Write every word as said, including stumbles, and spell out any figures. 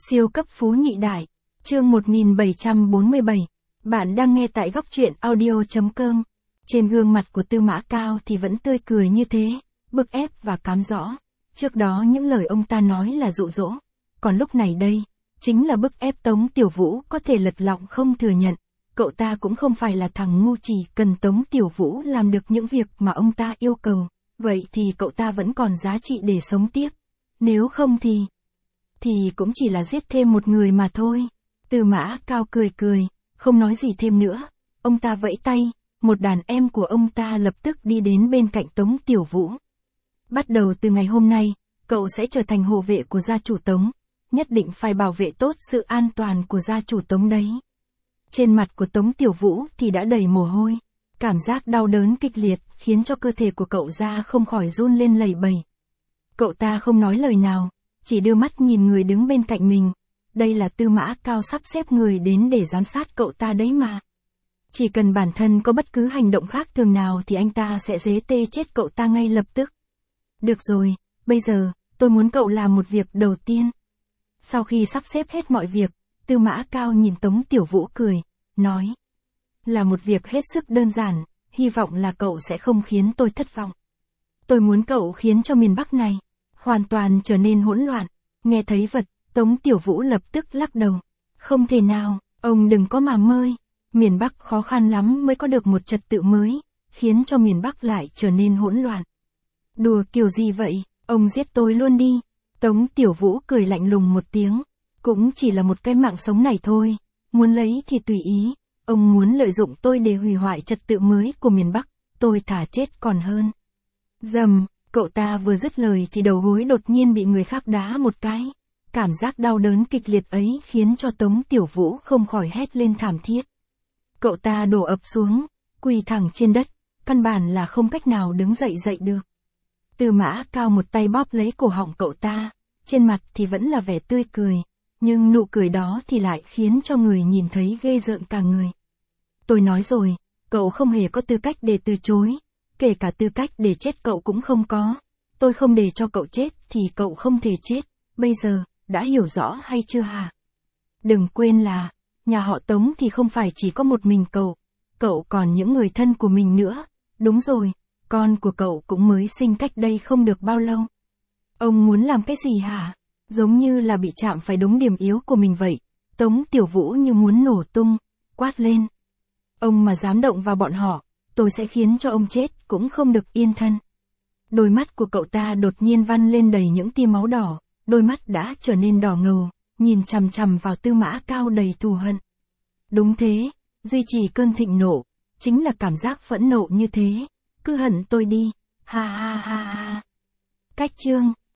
Siêu cấp phú nhị đại. Chương một nghìn bảy trăm bốn mươi bảy. Bạn đang nghe tại góc truyện audio chấm com. Trên gương mặt của Tư Mã Cao thì vẫn tươi cười như thế, bức ép và cám dỗ. Trước đó những lời ông ta nói là dụ dỗ, còn lúc này đây, chính là bức ép. Tống Tiểu Vũ có thể lật lọng không thừa nhận, cậu ta cũng không phải là thằng ngu, chỉ cần Tống Tiểu Vũ làm được những việc mà ông ta yêu cầu, vậy thì cậu ta vẫn còn giá trị để sống tiếp. Nếu không thì... thì cũng chỉ là giết thêm một người mà thôi. Tư Mã Cao cười cười, không nói gì thêm nữa. Ông ta vẫy tay, một đàn em của ông ta lập tức đi đến bên cạnh Tống Tiểu Vũ. Bắt đầu từ ngày hôm nay, cậu sẽ trở thành hộ vệ của gia chủ Tống, nhất định phải bảo vệ tốt sự an toàn của gia chủ Tống đấy. Trên mặt của Tống Tiểu Vũ thì đã đầy mồ hôi, cảm giác đau đớn kịch liệt khiến cho cơ thể của cậu ra không khỏi run lên lẩy bẩy. Cậu ta không nói lời nào, chỉ đưa mắt nhìn người đứng bên cạnh mình. Đây là Tư Mã Cao sắp xếp người đến để giám sát cậu ta đấy mà. Chỉ cần bản thân có bất cứ hành động khác thường nào thì anh ta sẽ dế tê chết cậu ta ngay lập tức. Được rồi, bây giờ, tôi muốn cậu làm một việc đầu tiên. Sau khi sắp xếp hết mọi việc, Tư Mã Cao nhìn Tống Tiểu Vũ cười, nói. Là một việc hết sức đơn giản, hy vọng là cậu sẽ không khiến tôi thất vọng. Tôi muốn cậu khiến cho miền Bắc này hoàn toàn trở nên hỗn loạn. Nghe thấy vật, Tống Tiểu Vũ lập tức lắc đầu. Không thể nào, ông đừng có mà mơ. Miền Bắc khó khăn lắm mới có được một trật tự mới, khiến cho miền Bắc lại trở nên hỗn loạn. Đùa kiểu gì vậy, ông giết tôi luôn đi. Tống Tiểu Vũ cười lạnh lùng một tiếng. Cũng chỉ là một cái mạng sống này thôi, muốn lấy thì tùy ý. Ông muốn lợi dụng tôi để hủy hoại trật tự mới của miền Bắc, tôi thà chết còn hơn. Dầm, cậu ta vừa dứt lời thì đầu gối đột nhiên bị người khác đá một cái. Cảm giác đau đớn kịch liệt ấy khiến cho Tống Tiểu Vũ không khỏi hét lên thảm thiết. Cậu ta đổ ập xuống, quỳ thẳng trên đất, căn bản là không cách nào đứng dậy dậy được. Tư Mã Cao một tay bóp lấy cổ họng cậu ta, trên mặt thì vẫn là vẻ tươi cười, nhưng nụ cười đó thì lại khiến cho người nhìn thấy ghê rợn cả người. Tôi nói rồi, cậu không hề có tư cách để từ chối, kể cả tư cách để chết cậu cũng không có. Tôi không để cho cậu chết thì cậu không thể chết, bây giờ, đã hiểu rõ hay chưa hả? Đừng quên là, nhà họ Tống thì không phải chỉ có một mình cậu, cậu còn những người thân của mình nữa. Đúng rồi, con của cậu cũng mới sinh cách đây không được bao lâu. Ông muốn làm cái gì hả? Giống như là bị chạm phải đúng điểm yếu của mình vậy. Tống Tiểu Vũ như muốn nổ tung, quát lên. Ông mà dám động vào bọn họ, tôi sẽ khiến cho ông chết cũng không được yên thân. Đôi mắt của cậu ta đột nhiên vằn lên đầy những tia máu đỏ, đôi mắt đã trở nên đỏ ngầu, nhìn chằm chằm vào Tư Mã Cao đầy thù hận. Đúng thế, duy trì cơn thịnh nộ, chính là cảm giác phẫn nộ như thế. Cứ hận tôi đi, ha ha ha ha. Cách chương